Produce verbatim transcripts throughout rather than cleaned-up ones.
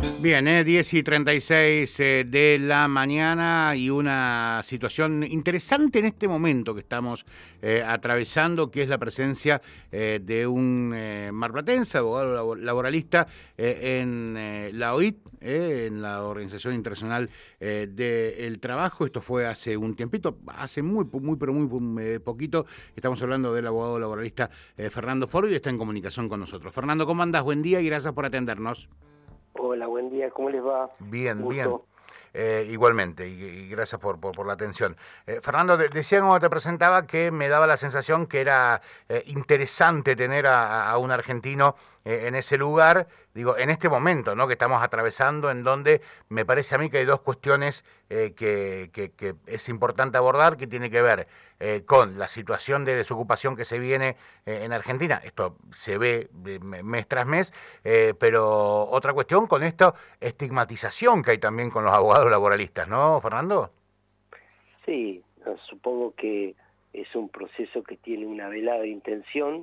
Bien, eh, diez y treinta y seis eh, de la mañana y una situación interesante en este momento que estamos eh, atravesando, que es la presencia eh, de un eh, marplatense, abogado laboralista, eh, en eh, la O I T, eh, en la Organización Internacional eh, del Trabajo. Esto fue hace un tiempito, hace muy, muy, pero muy, muy eh, poquito. Estamos hablando del abogado laboralista eh, Fernando Foro y está en comunicación con nosotros. Fernando, ¿cómo andás? Buen día y gracias por atendernos. Hola, buen día, ¿cómo les va? Bien, bien. Gusto. Eh, igualmente, y, y gracias por, por, por la atención. Eh, Fernando, de, decía cuando te presentaba que me daba la sensación que era eh, interesante tener a, a un argentino eh, en ese lugar, digo, en este momento, ¿no?, que estamos atravesando, en donde me parece a mí que hay dos cuestiones eh, que, que, que es importante abordar, que tiene que ver eh, con la situación de desocupación que se viene eh, en Argentina. Esto se ve eh, mes tras mes, eh, pero otra cuestión con esta estigmatización que hay también con los abogados laboralistas, ¿no, Fernando? Sí, supongo que es un proceso que tiene una velada intención,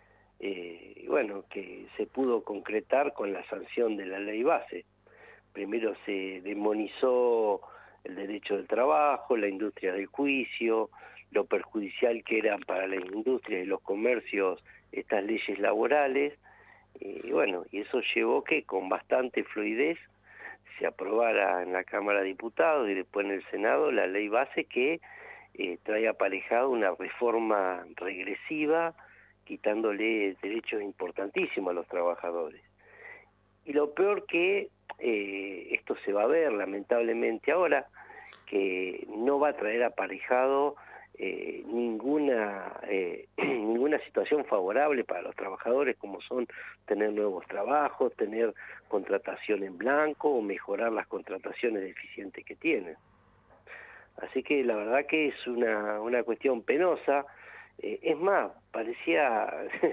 eh, y bueno, que se pudo concretar con la sanción de la ley base. Primero se demonizó el derecho del trabajo, la industria del juicio, lo perjudicial que eran para la industria y los comercios estas leyes laborales, y bueno, y eso llevó que con bastante fluidez se aprobara en la Cámara de Diputados y después en el Senado la ley base que eh, trae aparejado una reforma regresiva, quitándole derechos importantísimos a los trabajadores. Y lo peor que eh, esto se va a ver lamentablemente ahora, que no va a traer aparejado eh, ninguna eh, ninguna situación favorable para los trabajadores, como son tener nuevos trabajos, tener contratación en blanco o mejorar las contrataciones deficientes que tienen. Así que la verdad que es una, una cuestión penosa. Eh, es más, parecía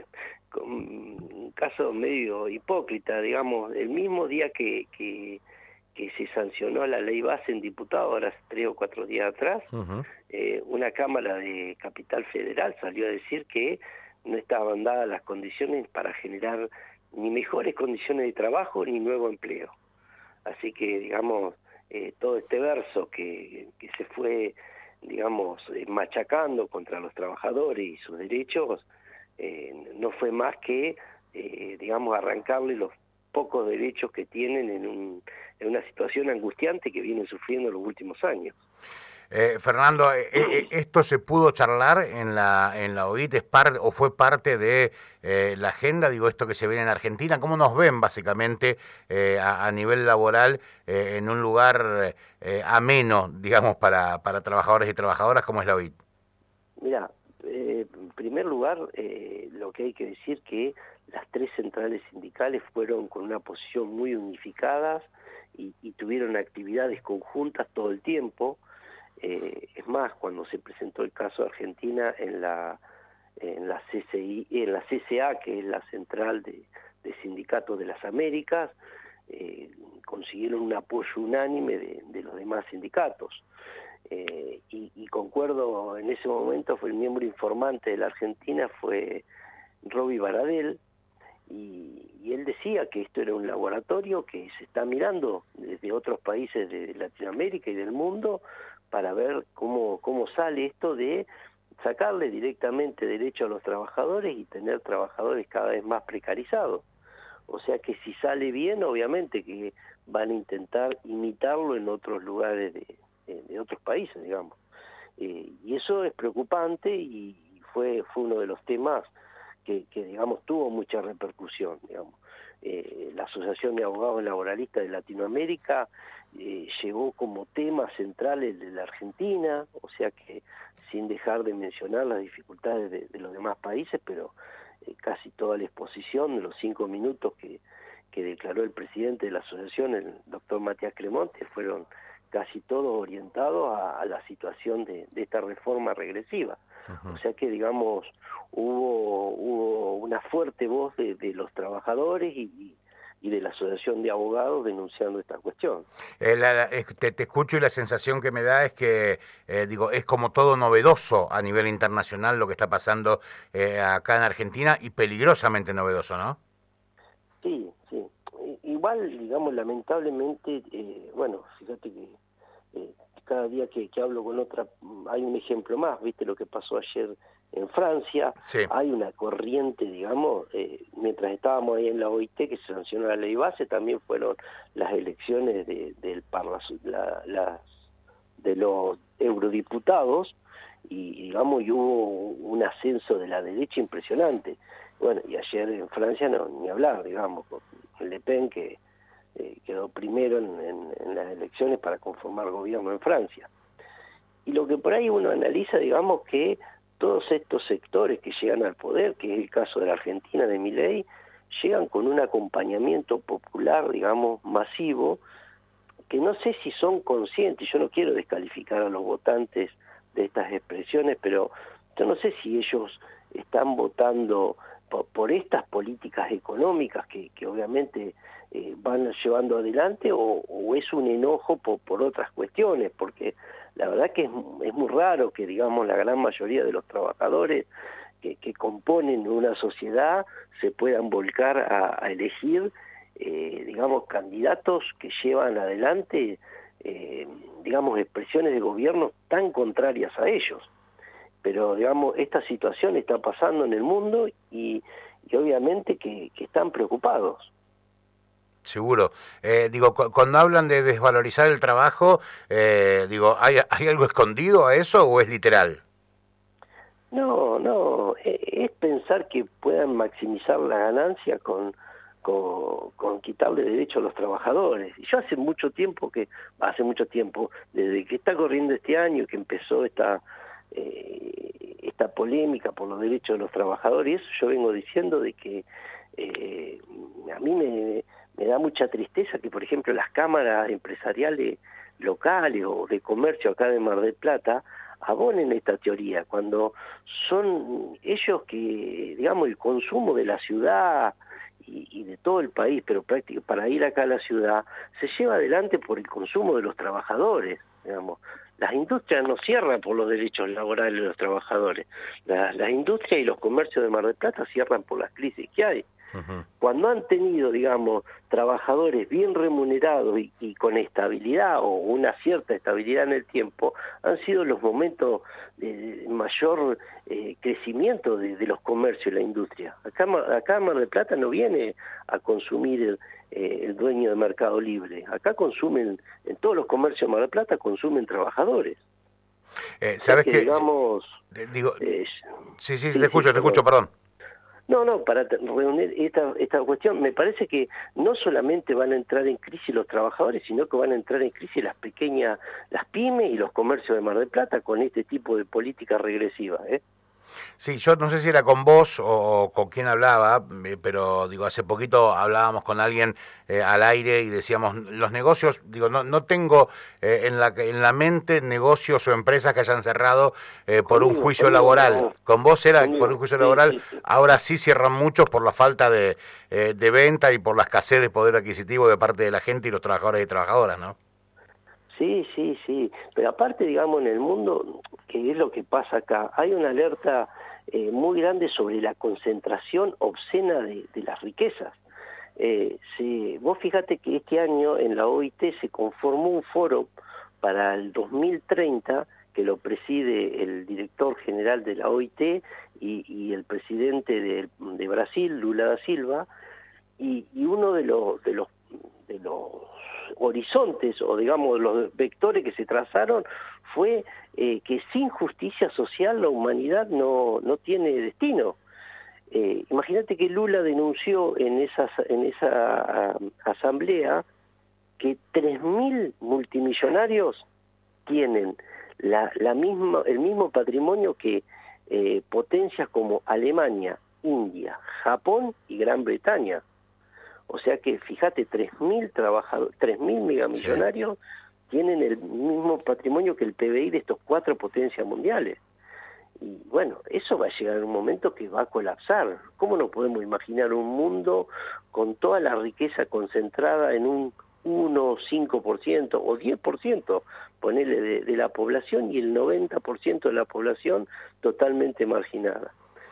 un caso medio hipócrita, digamos, el mismo día que, que, que se sancionó la ley base en diputados, ahora tres o cuatro días atrás, uh-huh. eh, una Cámara de Capital Federal salió a decir que no estaban dadas las condiciones para generar ni mejores condiciones de trabajo ni nuevo empleo. Así que, digamos, eh, todo este verso que, que se fue, digamos, eh, machacando contra los trabajadores y sus derechos, eh, no fue más que, eh, digamos, arrancarle los pocos derechos que tienen en, un, en una situación angustiante que vienen sufriendo en los últimos años. Eh, Fernando, eh, eh, ¿esto se pudo charlar en la en la O I T? ¿Es par, o fue parte de eh, la agenda, digo, esto que se viene en Argentina? ¿Cómo nos ven básicamente eh, a, a nivel laboral eh, en un lugar eh, ameno, digamos, para, para trabajadores y trabajadoras como es la O I T? Mira, eh, en primer lugar, eh, lo que hay que decir que las tres centrales sindicales fueron con una posición muy unificadas y, y tuvieron actividades conjuntas todo el tiempo. Eh, es más, cuando se presentó el caso de Argentina en la en la C C I, en la C C A, que es la central de, de sindicatos de las Américas, eh, consiguieron un apoyo unánime de, de los demás sindicatos. Eh, y, y concuerdo, en ese momento fue el miembro informante de la Argentina, fue Roby Baradel, y, y él decía que esto era un laboratorio que se está mirando desde otros países de Latinoamérica y del mundo para ver cómo, cómo sale esto de sacarle directamente derecho a los trabajadores y tener trabajadores cada vez más precarizados. O sea que si sale bien, obviamente que van a intentar imitarlo en otros lugares de, de, de otros países, digamos. Eh, y eso es preocupante y fue, fue uno de los temas que, que digamos, tuvo mucha repercusión, digamos. Eh, la Asociación de Abogados Laboralistas de Latinoamérica eh, llevó como tema central el de la Argentina, o sea que sin dejar de mencionar las dificultades de, de los demás países, pero eh, casi toda la exposición de los cinco minutos que, que declaró el presidente de la asociación, el doctor Matías Cremonte, fueron casi todos orientados a, a la situación de, de esta reforma regresiva. Uh-huh. O sea que, digamos, hubo, hubo una fuerte voz de, de los trabajadores y, y de la Asociación de Abogados denunciando esta cuestión. Eh, la, la, te, te escucho y la sensación que me da es que, eh, digo, es como todo novedoso a nivel internacional lo que está pasando eh, acá en Argentina y peligrosamente novedoso, ¿no? Sí, sí. Y, y igual, digamos, lamentablemente, eh, bueno, fíjate que eh, cada día que, que hablo con otra, hay un ejemplo más, viste lo que pasó ayer en Francia, Sí. Hay una corriente, digamos, eh, mientras estábamos ahí en la O I T que se sancionó la ley base, también fueron las elecciones de, del parla, la, las, de los eurodiputados, y digamos, y hubo un ascenso de la derecha impresionante. Bueno, y ayer en Francia no, ni hablar, digamos, con Le Pen que eh, quedó primero en, en, en las elecciones para conformar gobierno en Francia. Y lo que por ahí uno analiza, digamos, que todos estos sectores que llegan al poder, que es el caso de la Argentina, de Milei, llegan con un acompañamiento popular, digamos, masivo, que no sé si son conscientes, yo no quiero descalificar a los votantes de estas expresiones, pero yo no sé si ellos están votando por, por estas políticas económicas que, que obviamente eh, van llevando adelante o, o es un enojo por, por otras cuestiones, porque la verdad que es, es muy raro que, digamos, la gran mayoría de los trabajadores que, que componen una sociedad se puedan volcar a, a elegir, eh, digamos, candidatos que llevan adelante Eh, digamos, expresiones de gobierno tan contrarias a ellos. Pero, digamos, esta situación está pasando en el mundo y, y obviamente que, que están preocupados. Seguro. Eh, digo, cu cuando hablan de desvalorizar el trabajo, eh, digo, ¿hay, ¿hay algo escondido a eso o es literal? No, no, es pensar que puedan maximizar la ganancia con Con, con quitarle derecho a los trabajadores. Y yo hace mucho tiempo que, hace mucho tiempo, desde que está corriendo este año, que empezó esta eh, esta polémica por los derechos de los trabajadores, yo vengo diciendo de que eh, a mí me, me da mucha tristeza que, por ejemplo, las cámaras empresariales locales o de comercio acá de Mar del Plata abonen esta teoría, cuando son ellos que, digamos, el consumo de la ciudad Y, y de todo el país, pero prácticamente para ir acá a la ciudad, se lleva adelante por el consumo de los trabajadores, digamos. Las industrias no cierran por los derechos laborales de los trabajadores. Las, las industrias y los comercios de Mar del Plata cierran por las crisis que hay. Uh-huh. Cuando han tenido, digamos, trabajadores bien remunerados y, y con estabilidad o una cierta estabilidad en el tiempo, han sido los momentos de mayor eh, crecimiento de, de los comercios y la industria. Acá, acá Mar del Plata no viene a consumir el, eh, el dueño de Mercado Libre. Acá consumen, en todos los comercios de Mar del Plata consumen trabajadores. Eh, ¿Sabes que, qué? Digamos... Digo, eh, sí, sí, sí, te escucho, sí, te escucho, perdón. No, no, para reunir esta, esta cuestión, me parece que no solamente van a entrar en crisis los trabajadores, sino que van a entrar en crisis las pequeñas, las pymes y los comercios de Mar del Plata con este tipo de política regresiva, ¿eh? Sí, yo no sé si era con vos o, o con quién hablaba, pero digo, hace poquito hablábamos con alguien eh, al aire y decíamos, los negocios, digo, no, no tengo eh, en, la, en la mente negocios o empresas que hayan cerrado eh, por conmigo, un juicio conmigo, laboral. No. Con vos era conmigo. Por un juicio sí, laboral, sí, sí. Ahora sí cierran muchos por la falta de, eh, de venta y por la escasez de poder adquisitivo de parte de la gente y los trabajadores y trabajadoras, ¿no? Sí, sí, sí, pero aparte, digamos, en el mundo, que es lo que pasa acá, hay una alerta eh, muy grande sobre la concentración obscena de, de las riquezas. Eh, si, vos fíjate que este año en la O I T se conformó un foro para el dos mil treinta, que lo preside el director general de la O I T y, y el presidente de, de Brasil, Lula da Silva, y, y uno de los, de los, de los horizontes o digamos los vectores que se trazaron fue eh, que sin justicia social la humanidad no, no tiene destino. Eh, imagínate que Lula denunció en esa, en esa uh, asamblea que tres mil multimillonarios tienen la, la misma, el mismo patrimonio que eh, potencias como Alemania, India, Japón y Gran Bretaña. O sea que, fíjate, tres mil trabajadores, tres mil megamillonarios sí. tienen el mismo patrimonio que el P B I de estos cuatro potencias mundiales. Y bueno, eso va a llegar en un momento que va a colapsar. ¿Cómo no podemos imaginar un mundo con toda la riqueza concentrada en un uno, cinco por ciento o diez por ciento, ponele, de, de la población y el noventa por ciento de la población totalmente marginada?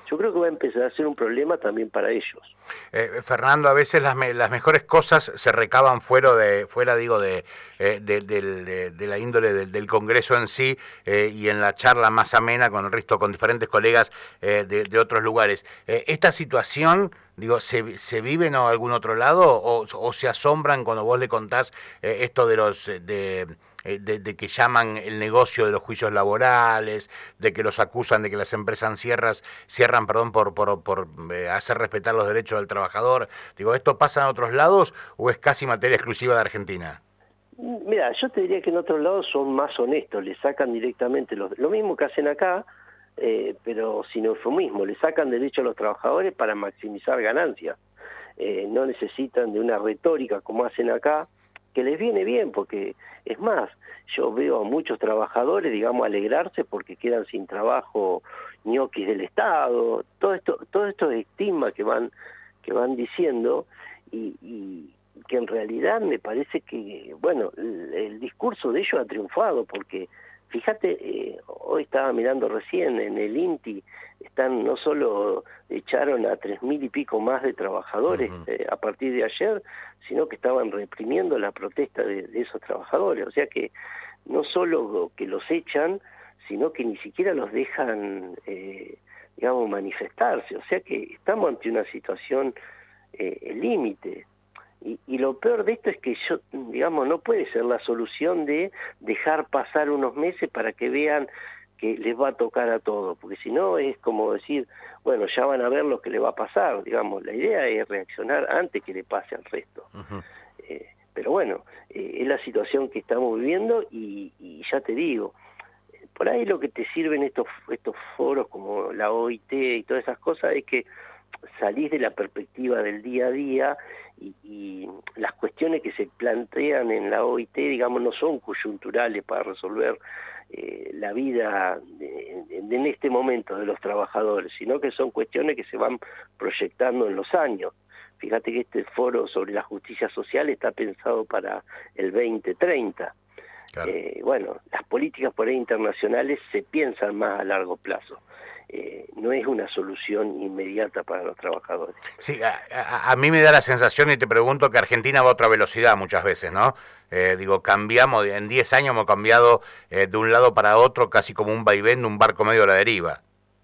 yo creo que va a empezar a ser un problema también para ellos. Eh, Fernando, a veces las, me, las mejores cosas se recaban fuera de, fuera digo, de, eh, de, de, de, de la índole del, del Congreso en sí eh, y en la charla más amena con el resto, con diferentes colegas eh, de, de otros lugares. Eh, esta situación, digo, ¿se, se vive en algún otro lado o, o se asombran cuando vos le contás eh, esto de los... de De, de que llaman el negocio de los juicios laborales, de que los acusan de que las empresas cierras, cierran perdón, por, por, por eh, hacer respetar los derechos del trabajador? Digo, ¿esto pasa en otros lados o es casi materia exclusiva de Argentina? Mira, yo te diría que en otros lados son más honestos, le sacan directamente los, lo mismo que hacen acá, eh, pero sin eufemismo, le sacan derecho a los trabajadores para maximizar ganancias. Eh, no necesitan de una retórica como hacen acá, que les viene bien, porque es más, yo veo a muchos trabajadores, digamos, alegrarse porque quedan sin trabajo ñoquis del Estado, todo esto, todo estos estigmas que van, que van diciendo, y, y que en realidad me parece que, bueno, el, el discurso de ellos ha triunfado, porque fíjate, eh, hoy estaba mirando recién en el INTI, están no solo echaron a tres mil y pico más de trabajadores uh-huh. eh, a partir de ayer, sino que estaban reprimiendo la protesta de, de esos trabajadores. O sea que no solo que los echan, sino que ni siquiera los dejan, eh, digamos, manifestarse. O sea que estamos ante una situación eh, límite. Y, y lo peor de esto es que yo, digamos, no puede ser la solución de dejar pasar unos meses para que vean que les va a tocar a todos, porque si no es como decir, bueno, ya van a ver lo que le va a pasar, digamos, la idea es reaccionar antes que le pase al resto. Uh-huh. eh, pero bueno, eh, es la situación que estamos viviendo y, y ya te digo, por ahí lo que te sirven estos, estos foros como la O I T y todas esas cosas es que salís de la perspectiva del día a día y, y las cuestiones que se plantean en la O I T, digamos, no son coyunturales para resolver eh, la vida de, de, en este momento de los trabajadores, sino que son cuestiones que se van proyectando en los años. Fíjate que este foro sobre la justicia social está pensado para el veinte treinta. Claro. Eh, bueno, las políticas por ahí internacionales se piensan más a largo plazo. Eh, no es una solución inmediata para los trabajadores. Sí, a, a, a mí me da la sensación, y te pregunto, que Argentina va a otra velocidad muchas veces, ¿no? Eh, digo, cambiamos, en diez años hemos cambiado eh, de un lado para otro casi como un vaivén de un barco medio a la deriva.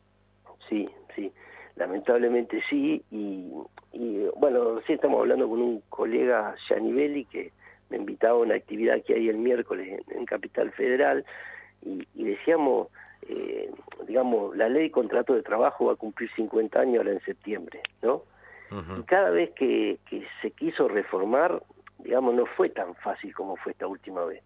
Sí, sí, lamentablemente sí, y, y bueno, sí estamos hablando con un colega, Giannivelli, que me invitaba a una actividad que hay el miércoles en, en Capital Federal, y, y decíamos... Eh, digamos, la ley de contrato de trabajo va a cumplir cincuenta años ahora en septiembre, ¿no? Uh-huh. Y cada vez que, que se quiso reformar, digamos, no fue tan fácil como fue esta última vez.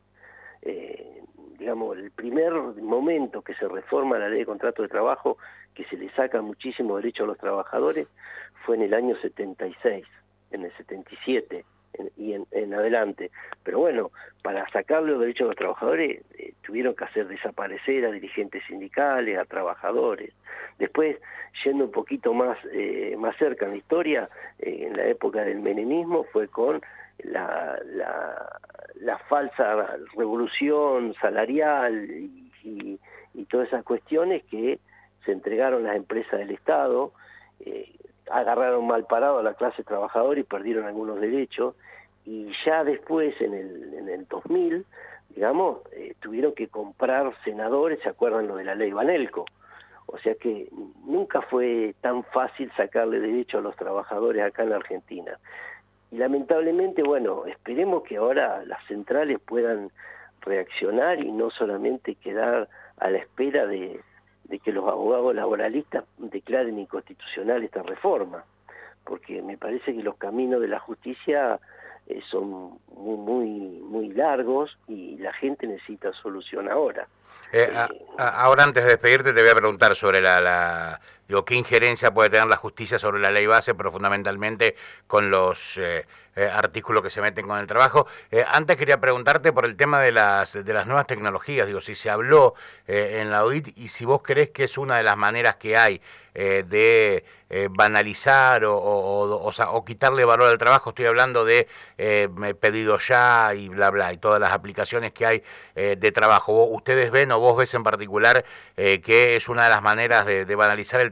Eh, digamos, el primer momento que se reforma la ley de contrato de trabajo, que se le saca muchísimo derecho a los trabajadores, fue en el año setenta y seis, en el setenta y siete en, y en, en adelante. Pero bueno, para sacarle los derechos a los trabajadores eh, tuvieron que hacer desaparecer a dirigentes sindicales, a trabajadores. Después, yendo un poquito más eh, más cerca en la historia, eh, en la época del menemismo fue con la, la, la falsa revolución salarial y, y, y todas esas cuestiones que se entregaron las empresas del Estado, eh, agarraron mal parado a la clase trabajadora y perdieron algunos derechos, y ya después, en el, en el dos mil, digamos, eh, tuvieron que comprar senadores, ¿se acuerdan lo de la ley Banelco? O sea que nunca fue tan fácil sacarle derecho a los trabajadores acá en la Argentina. Y lamentablemente, bueno, esperemos que ahora las centrales puedan reaccionar y no solamente quedar a la espera de, de que los abogados laboralistas declaren inconstitucional esta reforma, porque me parece que los caminos de la justicia eh, son muy, muy, muy largos y la gente necesita solución ahora. Eh, a, a, ahora, antes de despedirte, te voy a preguntar sobre la, la digo, qué injerencia puede tener la justicia sobre la ley base, pero fundamentalmente con los eh, eh, artículos que se meten con el trabajo. Eh, antes quería preguntarte por el tema de las de las nuevas tecnologías, digo, si se habló eh, en la O I T y si vos creés que es una de las maneras que hay eh, de eh, banalizar o, o, o, o, sea, o quitarle valor al trabajo. Estoy hablando de eh, pedido ya y bla, bla, y todas las aplicaciones que hay eh, de trabajo. ¿Ustedes ven o vos ves en particular eh, que es una de las maneras de, de banalizar el trabajo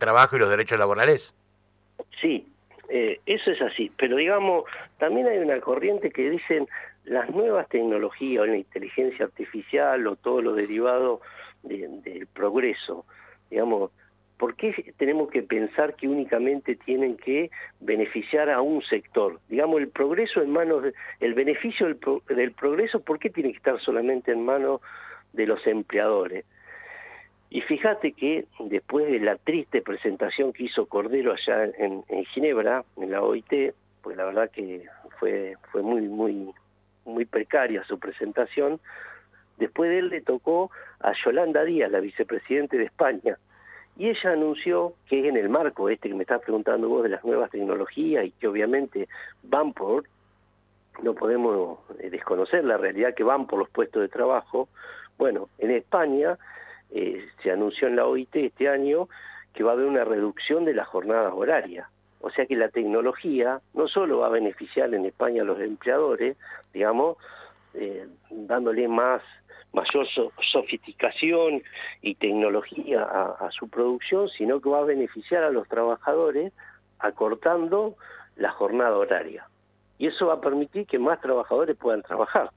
trabajo y los derechos laborales. Sí, eh, eso es así, pero digamos, también hay una corriente que dicen las nuevas tecnologías o la inteligencia artificial o todo lo derivado de, del progreso, digamos, ¿por qué tenemos que pensar que únicamente tienen que beneficiar a un sector? Digamos, el progreso en manos, de, el beneficio del, pro, del progreso, ¿por qué tiene que estar solamente en manos de los empleadores? Y fíjate que después de la triste presentación que hizo Cordero allá en, en Ginebra, en la O I T, pues la verdad que fue, fue muy, muy, muy precaria su presentación, después de él le tocó a Yolanda Díaz, la vicepresidente de España, y ella anunció que en el marco este que me estás preguntando vos de las nuevas tecnologías y que obviamente van por, no podemos desconocer la realidad que van por los puestos de trabajo, bueno, en España eh, se anunció en la O I T este año que va a haber una reducción de las jornadas horarias. O sea que la tecnología no solo va a beneficiar en España a los empleadores, digamos, eh, dándole más mayor so sofisticación y tecnología a, a su producción, sino que va a beneficiar a los trabajadores acortando la jornada horaria. Y eso va a permitir que más trabajadores puedan trabajar.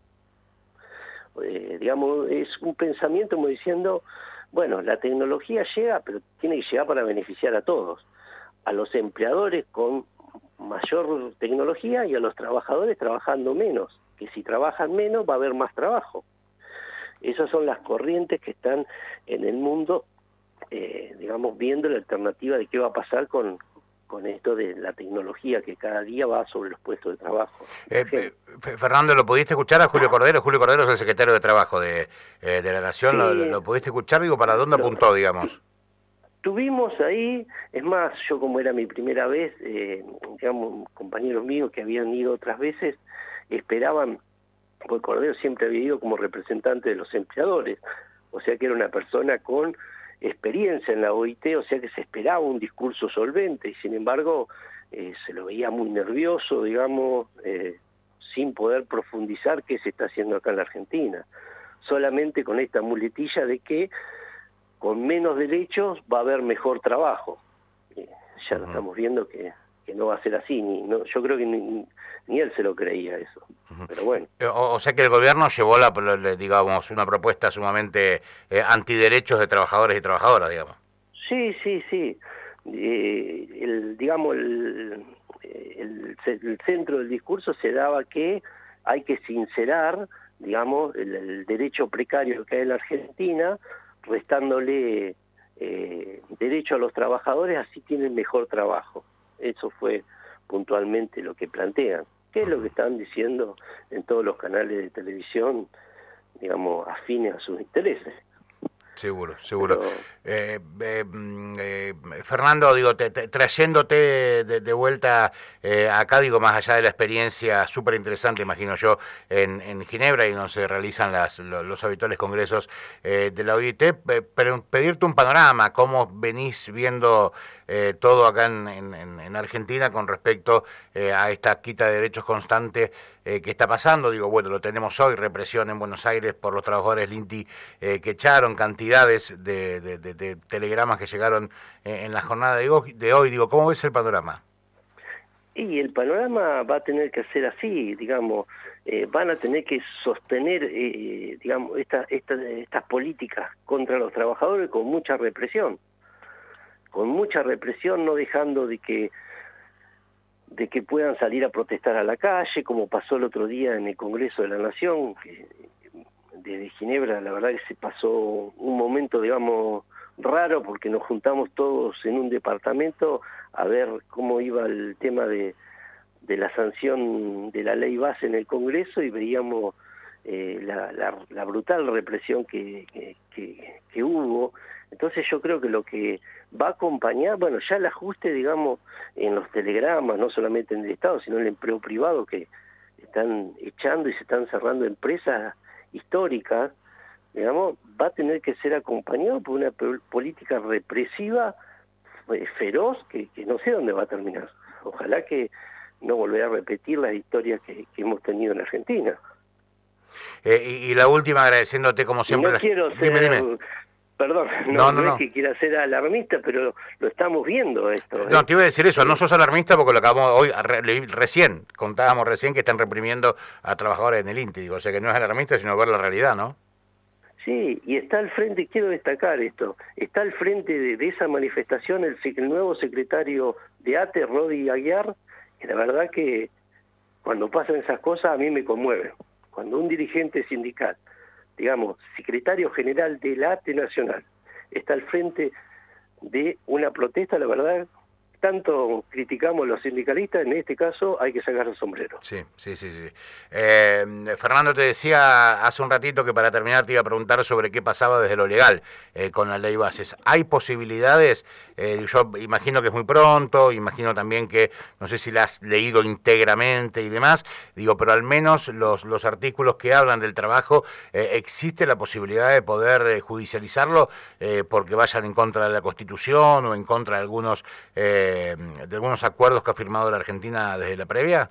Eh, digamos, es un pensamiento como diciendo, bueno, la tecnología llega, pero tiene que llegar para beneficiar a todos. A los empleadores con mayor tecnología y a los trabajadores trabajando menos, que si trabajan menos va a haber más trabajo. Esas son las corrientes que están en el mundo, eh, digamos, viendo la alternativa de qué va a pasar con, con esto de la tecnología que cada día va sobre los puestos de trabajo. Eh, eh, Fernando, ¿lo pudiste escuchar a Julio Cordero? Julio Cordero es el secretario de Trabajo de, eh, de la Nación. Sí. ¿Lo, lo pudiste escuchar? Digo, ¿para dónde lo, apuntó, digamos? Tuvimos ahí, es más, yo como era mi primera vez, eh, digamos, compañeros míos que habían ido otras veces, esperaban, porque Cordero siempre había ido como representante de los empleadores, o sea que era una persona con experiencia en la O I T, o sea que se esperaba un discurso solvente, y sin embargo eh, se lo veía muy nervioso, digamos, eh, sin poder profundizar qué se está haciendo acá en la Argentina, solamente con esta muletilla de que con menos derechos va a haber mejor trabajo. Eh, ya lo uh-huh. estamos viendo que, que no va a ser así, ni, no, yo creo que ni, ni él se lo creía eso, uh-huh. pero bueno. O, o sea que el gobierno llevó, la, digamos, una propuesta sumamente eh, antiderechos de trabajadores y trabajadoras, digamos. Sí, sí, sí. Eh, el, digamos, el, el, el centro del discurso se daba que hay que sincerar, digamos, el, el derecho precario que hay en la Argentina, restándole eh, derecho a los trabajadores, así tienen mejor trabajo. Eso fue puntualmente lo que plantean, que es lo que están diciendo en todos los canales de televisión, digamos, afines a sus intereses. Seguro, seguro. Pero, eh, eh, eh, Fernando, digo, te, te, trayéndote de, de vuelta eh, acá, digo, más allá de la experiencia súper interesante, imagino yo, en, en Ginebra y donde se realizan las, los, los habituales congresos eh, de la O I T, eh, pero pedirte un panorama, cómo venís viendo eh, todo acá en, en, en Argentina con respecto eh, a esta quita de derechos constante eh, que está pasando. Digo, bueno, lo tenemos hoy, represión en Buenos Aires por los trabajadores del INTI eh, que echaron, cantidades de, de, de, de telegramas que llegaron eh, en la jornada de hoy, de hoy. Digo, ¿cómo ves el panorama? Y el panorama va a tener que ser así, digamos, eh, van a tener que sostener, eh, digamos, esta, esta, estas políticas contra los trabajadores con mucha represión, con mucha represión, no dejando de que de que puedan salir a protestar a la calle, como pasó el otro día en el Congreso de la Nación, que desde Ginebra la verdad que se pasó un momento, digamos, raro, porque nos juntamos todos en un departamento a ver cómo iba el tema de, de la sanción de la ley base en el Congreso y veíamos eh, la, la, la brutal represión que, que, que, que hubo. Entonces yo creo que lo que va a acompañar, bueno, ya el ajuste, digamos, en los telegramas, no solamente en el Estado, sino en el empleo privado, que están echando y se están cerrando empresas históricas, digamos, va a tener que ser acompañado por una política represiva eh, feroz que, que no sé dónde va a terminar. Ojalá que no volverá a repetir las historias que, que hemos tenido en Argentina. Eh, y, y la última, agradeciéndote como siempre. Y no quiero ser, dime, dime. Perdón, no, no, no, no es no. que quiera ser alarmista, pero lo estamos viendo esto. ¿eh? No, te iba a decir eso, no sos alarmista porque lo acabamos hoy, re, recién, contábamos recién que están reprimiendo a trabajadores en el INTI, digo, o sea que no es alarmista, sino ver la realidad, ¿no? Sí, y está al frente, quiero destacar esto, está al frente de, de esa manifestación el, el nuevo secretario de A T E, Rodi Aguiar, que la verdad que cuando pasan esas cosas a mí me conmueven. Cuando un dirigente sindical, digamos, secretario general de la A T E Nacional, está al frente de una protesta, la verdad, tanto criticamos los sindicalistas, en este caso hay que sacar el sombrero. Sí, sí, sí, sí. Eh, Fernando, te decía hace un ratito que para terminar te iba a preguntar sobre qué pasaba desde lo legal eh, con la ley bases. ¿Hay posibilidades? Eh, yo imagino que es muy pronto, imagino también que, no sé si la has leído íntegramente y demás, digo, pero al menos los, los artículos que hablan del trabajo, eh, ¿existe la posibilidad de poder eh, judicializarlo eh, porque vayan en contra de la Constitución o en contra de algunos... Eh, de algunos acuerdos que ha firmado la Argentina desde la previa?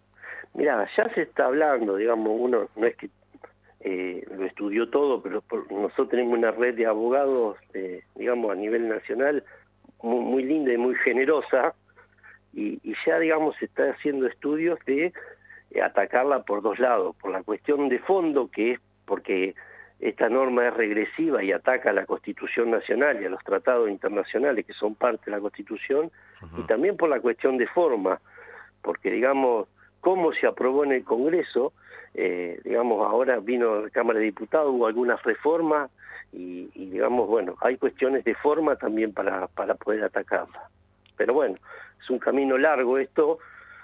Mira, ya se está hablando, digamos, uno no es que eh, lo estudió todo, pero por, nosotros tenemos una red de abogados, eh, digamos, a nivel nacional, muy, muy linda y muy generosa, y, y ya, digamos, se está haciendo estudios de eh, atacarla por dos lados, por la cuestión de fondo, que es porque esta norma es regresiva y ataca a la Constitución Nacional y a los tratados internacionales que son parte de la Constitución, uh-huh. y también por la cuestión de forma, porque, digamos, cómo se aprobó en el Congreso, eh, digamos, ahora vino a la Cámara de Diputados, hubo algunas reformas, y, y digamos, bueno, hay cuestiones de forma también para, para poder atacarla. Pero bueno, es un camino largo esto,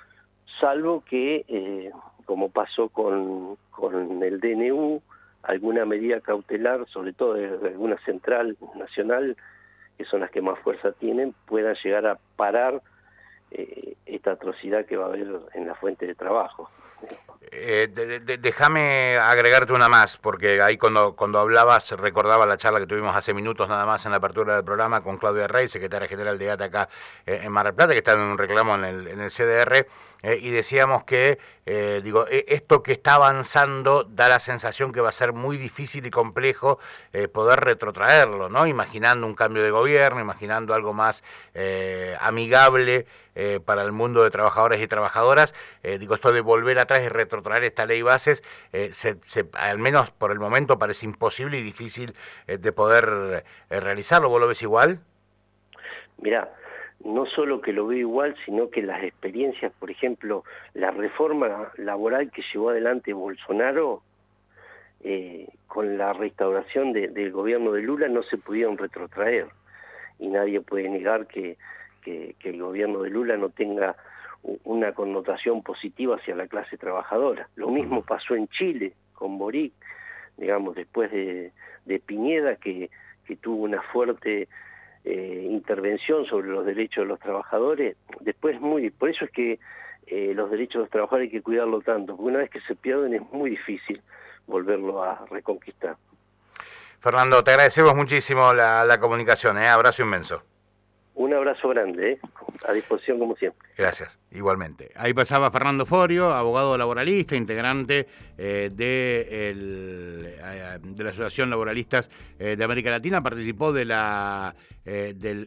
salvo que, eh, como pasó con, con el D N U, alguna medida cautelar, sobre todo de alguna central nacional, que son las que más fuerza tienen, puedan llegar a parar eh, esta atrocidad que va a haber en la fuente de trabajo. Eh, de, de, déjame agregarte una más, porque ahí cuando, cuando hablabas recordaba la charla que tuvimos hace minutos nada más en la apertura del programa con Claudia Rey, secretaria general de A T E acá eh, en Mar del Plata, que está en un reclamo en el, en el C D R, eh, y decíamos que eh, digo esto que está avanzando da la sensación que va a ser muy difícil y complejo eh, poder retrotraerlo, ¿no? Imaginando un cambio de gobierno, imaginando algo más eh, amigable eh, para el mundo de trabajadores y trabajadoras, eh, digo esto de volver atrás y retrotraer esta ley bases, eh, se, se, al menos por el momento parece imposible y difícil eh, de poder eh, realizarlo. ¿Vos lo ves igual? Mirá, no solo que lo veo igual, sino que las experiencias, por ejemplo, la reforma laboral que llevó adelante Bolsonaro, eh, con la restauración de, del gobierno de Lula no se pudieron retrotraer, y nadie puede negar que, que, que el gobierno de Lula no tenga una connotación positiva hacia la clase trabajadora. Lo mismo pasó en Chile con Boric, digamos, después de, de Piñera, que, que tuvo una fuerte eh, intervención sobre los derechos de los trabajadores. Después muy, por eso es que eh, los derechos de los trabajadores hay que cuidarlo tanto, porque una vez que se pierden es muy difícil volverlo a reconquistar. Fernando, te agradecemos muchísimo la, la comunicación, ¿eh? Abrazo inmenso. Un abrazo grande, ¿eh? A disposición como siempre. Gracias, igualmente. Ahí pasaba Fernando Forio, abogado laboralista, integrante eh, de, el, eh, de la Asociación Laboralistas eh, de América Latina, participó de la eh, del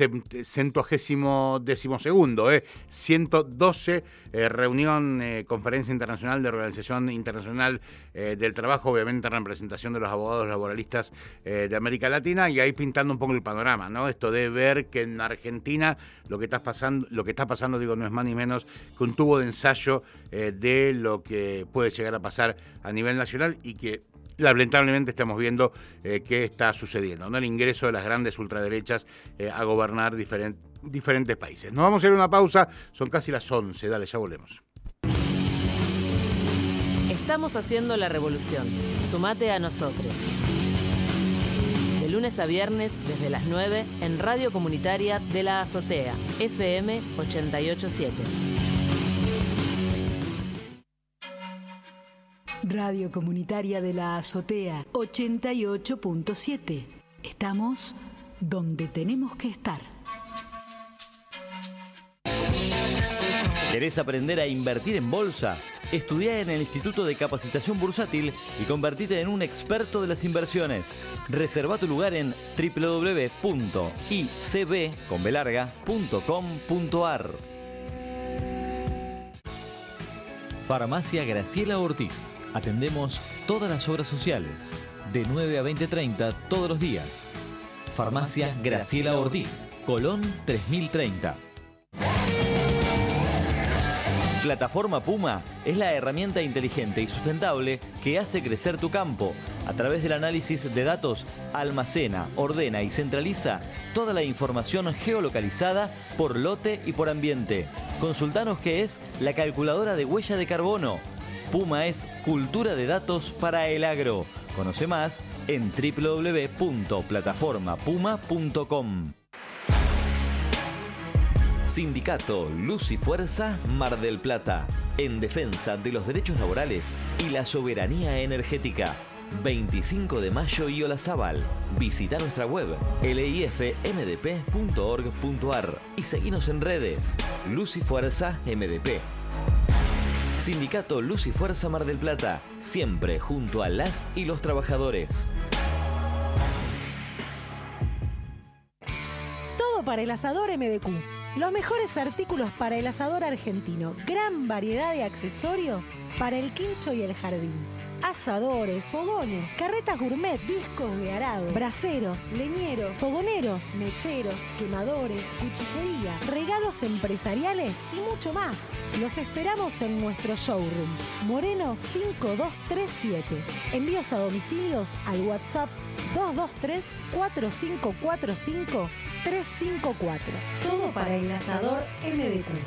centuagésimo decimosegundo, eh, ciento doce eh, reunión, eh, conferencia internacional de Organización Internacional eh, del Trabajo, obviamente en representación de los abogados laboralistas eh, de América Latina, y ahí pintando un poco el panorama, ¿no? Esto de ver que en Argentina lo que está pasando, lo que está pasando, digo, no es más ni menos que un tubo de ensayo eh, de lo que puede llegar a pasar a nivel nacional y que lamentablemente estamos viendo eh, qué está sucediendo, ¿no? El ingreso de las grandes ultraderechas eh, a gobernar diferent, diferentes países. Nos vamos a ir a una pausa, son casi las once, dale, ya volvemos. Estamos haciendo la revolución, sumate a nosotros. De lunes a viernes, desde las nueve, en Radio Comunitaria de la Azotea, F M ochenta y ocho punto siete. Radio Comunitaria de la Azotea, ochenta y ocho punto siete. Estamos donde tenemos que estar. ¿Querés aprender a invertir en bolsa? Estudiá en el Instituto de Capacitación Bursátil y convertite en un experto de las inversiones. Reserva tu lugar en w w w punto i c b punto com punto a r. Farmacia Graciela Ortiz. Atendemos todas las obras sociales, de nueve a veinte treinta todos los días. Farmacia Graciela Ortiz, Colón tres mil treinta. Plataforma Puma es la herramienta inteligente y sustentable que hace crecer tu campo. A través del análisis de datos, almacena, ordena y centraliza toda la información geolocalizada por lote y por ambiente. Consultanos qué es la calculadora de huella de carbono. Puma es cultura de datos para el agro. Conoce más en w w w punto plataforma puma punto com. Sindicato Luz y Fuerza Mar del Plata, en defensa de los derechos laborales y la soberanía energética. veinticinco de mayo y Olazábal. Visita nuestra web l i f m d p punto org punto a r y seguinos en redes. Luz y Fuerza M D P. Sindicato Luz y Fuerza Mar del Plata, siempre junto a las y los trabajadores. Todo para el asador M D Q. Los mejores artículos para el asador argentino. Gran variedad de accesorios para el quincho y el jardín. Asadores, fogones, carretas gourmet, discos de arado, braseros, leñeros, fogoneros, mecheros, quemadores, cuchillería, regalos empresariales y mucho más. Los esperamos en nuestro showroom, Moreno cinco dos tres siete. Envíos a domicilios al WhatsApp dos dos tres, cuatro cinco cuatro cinco, tres cinco cuatro. Todo para el asador M D Q.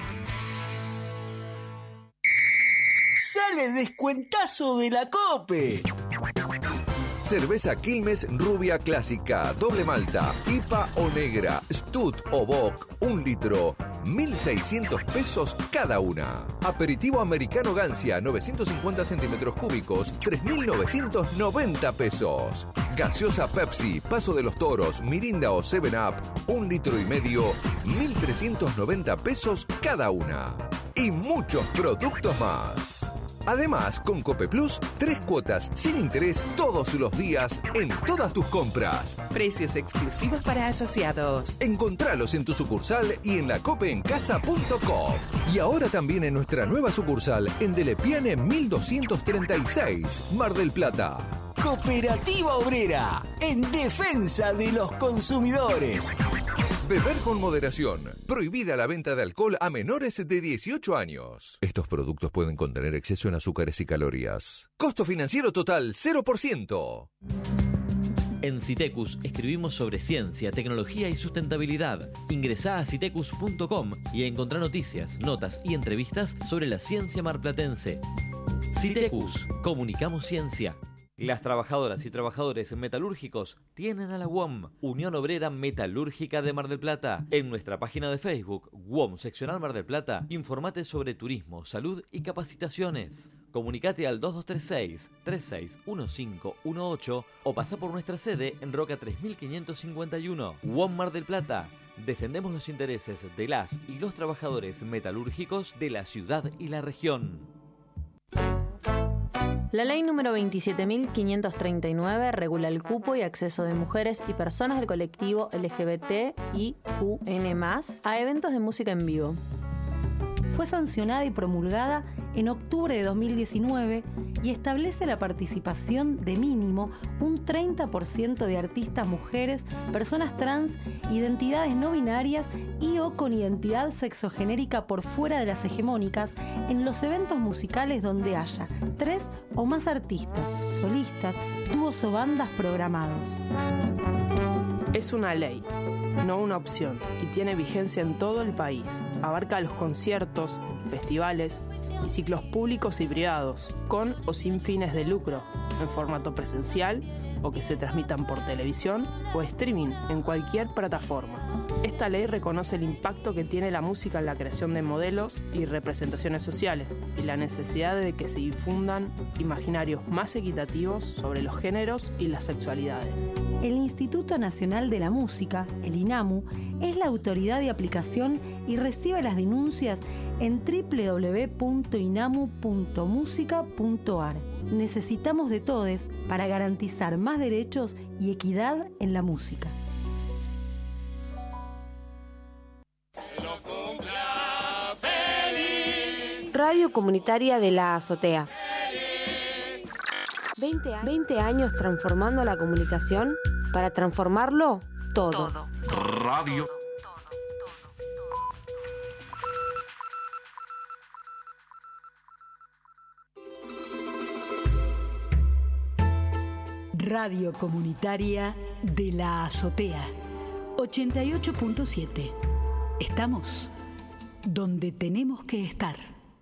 ¡Sale descuentazo de la COPE! Cerveza Quilmes Rubia Clásica, doble malta, I P A o negra, Stud o Bock, un litro, mil seiscientos pesos cada una. Aperitivo americano Gancia, novecientos cincuenta centímetros cúbicos, tres mil novecientos noventa pesos. Gaseosa Pepsi, Paso de los Toros, Mirinda o seven up, un litro y medio, mil trescientos noventa pesos cada una. Y muchos productos más. Además, con Cope Plus, tres cuotas sin interés todos los días en todas tus compras. Precios exclusivos para asociados. Encontralos en tu sucursal y en la cope en casa punto com. Y ahora también en nuestra nueva sucursal en Delepiane mil doscientos treinta y seis, Mar del Plata. Cooperativa Obrera, en defensa de los consumidores. Beber con moderación. Prohibida la venta de alcohol a menores de dieciocho años. Estos productos pueden contener exceso en azúcares y calorías. Costo financiero total cero por ciento. En Citecus escribimos sobre ciencia, tecnología y sustentabilidad. Ingresá a citecus punto com y encontrá noticias, notas y entrevistas sobre la ciencia marplatense. Citecus, comunicamos ciencia. Las trabajadoras y trabajadores metalúrgicos tienen a la U O M, Unión Obrera Metalúrgica de Mar del Plata. En nuestra página de Facebook, U O M Seccional Mar del Plata, informate sobre turismo, salud y capacitaciones. Comunicate al dos dos tres seis, tres seis uno cinco uno ocho o pasa por nuestra sede en Roca tres mil quinientos cincuenta y uno. U O M Mar del Plata. Defendemos los intereses de las y los trabajadores metalúrgicos de la ciudad y la región. La ley número veintisiete mil quinientos treinta y nueve regula el cupo y acceso de mujeres y personas del colectivo L G B T I Q N más, a eventos de música en vivo. Fue sancionada y promulgada en octubre de dos mil diecinueve y establece la participación de mínimo un treinta por ciento de artistas mujeres, personas trans, identidades no binarias y o con identidad sexogenérica por fuera de las hegemónicas en los eventos musicales donde haya tres o más artistas, solistas, dúos o bandas programados. Es una ley, no una opción, y tiene vigencia en todo el país. Abarca los conciertos, festivales y ciclos públicos y privados, con o sin fines de lucro, en formato presencial o que se transmitan por televisión o streaming en cualquier plataforma. Esta ley reconoce el impacto que tiene la música en la creación de modelos y representaciones sociales y la necesidad de que se difundan imaginarios más equitativos sobre los géneros y las sexualidades. El Instituto Nacional de la Música, el INAMU, es la autoridad de aplicación y recibe las denuncias en doble u doble u doble u punto inamu punto musica punto ar. Necesitamos de todes para garantizar más derechos y equidad en la música. Radio Comunitaria de la Azotea. veinte años transformando la comunicación para transformarlo todo. todo. Radio. Radio Comunitaria de la Azotea. ochenta y ocho punto siete. Estamos donde tenemos que estar.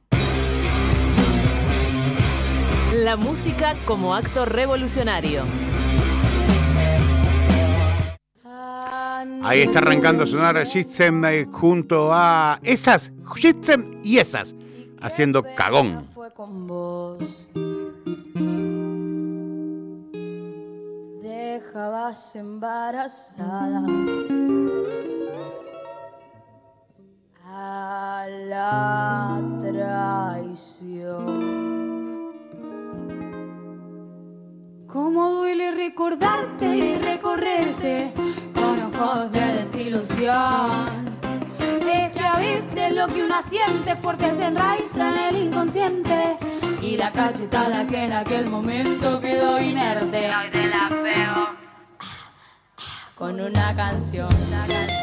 La música como acto revolucionario. Ahí está arrancando a sonar Jitsem eh, junto a esas, Jitsem y esas, haciendo Cagón. Fue con vos. Dejabas embarazada a la traición. Cómo duele recordarte y recorrerte con ojos de desilusión. Es que a veces lo que uno siente fuerte se enraiza en el inconsciente. Y la cachetada que en aquel momento quedó inerte, hoy te la pego con una canción. Una canción.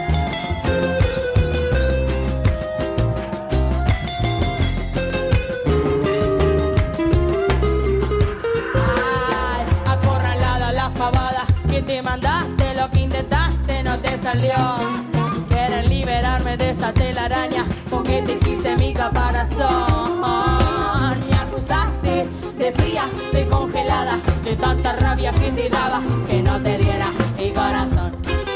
Que te mandaste, lo que intentaste no te salió. Quieren liberarme de esta telaraña con que tejiste mi caparazón. Me acusaste de fría, de congelada, de tanta rabia que te daba que no te diera mi corazón.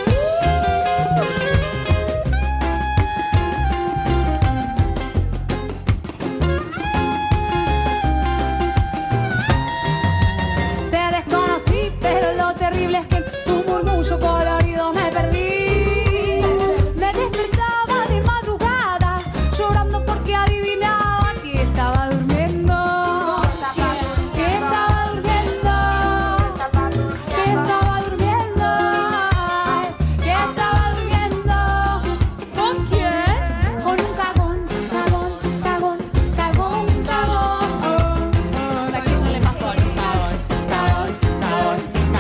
Pero lo terrible es que en tu murmullo colorido me perdí. Me despertaba de madrugada llorando porque adivinaba que estaba durmiendo. Que estaba durmiendo. Que estaba durmiendo. Que estaba durmiendo. ¿Con quién? Con un cagón, cagón, cagón, cagón, cagón. ¿A quién no le pasó un cagón? Cagón, cagón.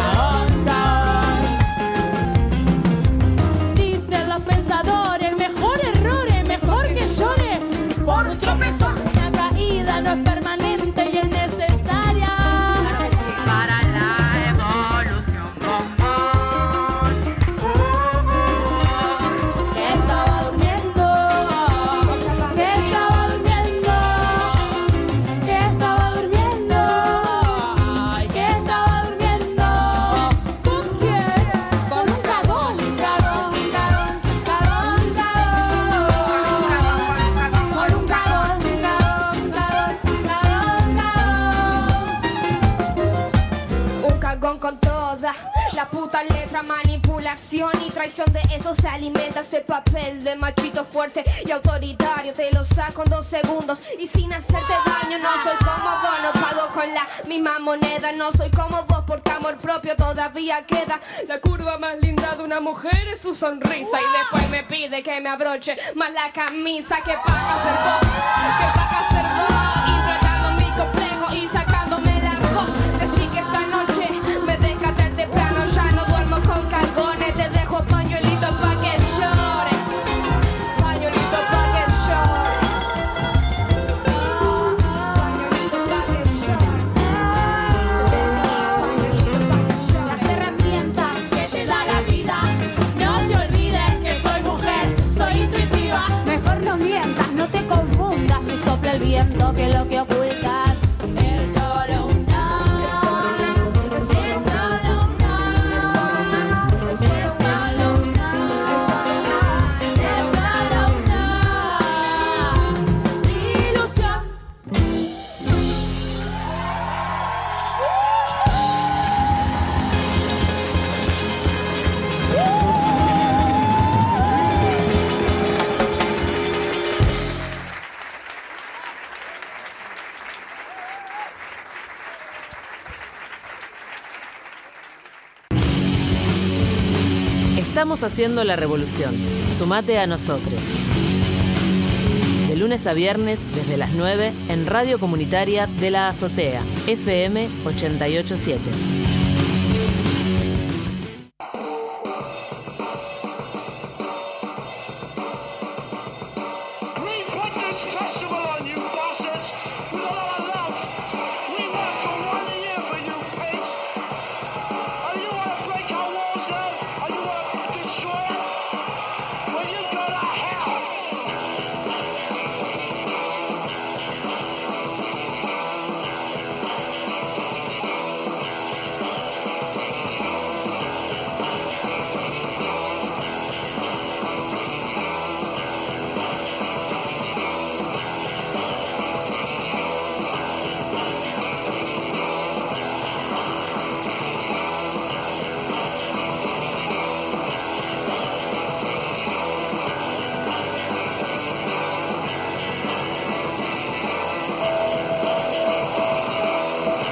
Dicen los pensadores, mejor error es mejor que llore por un tropezón. Una caída no es permanente y es necesaria. Claro que sí, para la evolución común. Que estaba durmiendo, que estaba durmiendo, que estaba durmiendo, ay, que estaba durmiendo. ¿Con quién? Con un cagón, cagón, cagón, cagón, cagón. Con un cagón, cagón, cagón, cagón, cagón. Un cagón con toda la puta letra, manipulación y traición. De eso se alimenta ese papel de machito fuerte y autoritario. Te lo saco en dos segundos y sin hacerte daño. No soy como vos, no pago con la misma moneda. No soy como vos porque amor propio todavía queda. La curva más linda de una mujer es su sonrisa. Y después me pide que me abroche más la camisa. Que paga ser vos, que paga ser vos. Intentando mi complejo y sacándome la voz. Desde que esa noche me deja caer temprano. Ya no duermo con cagones. Te dejo pañuelito pa' que llore. Pañuelito pa' que llore. Pañuelito pa' que llore. Pañuelito pa' que llore. Las herramientas que te da la vida. No te olvides que soy mujer, soy intuitiva. Mejor no mientas, no te confundas. Me sopla el viento que lo que ocultas es solo una. Es solo una. Es solo una. Es solo una. Es solo una. Ilusión. Estamos haciendo la revolución. Sumate a nosotros. De lunes a viernes, desde las nueve, en Radio Comunitaria de la Azotea, F M ochenta y ocho punto siete.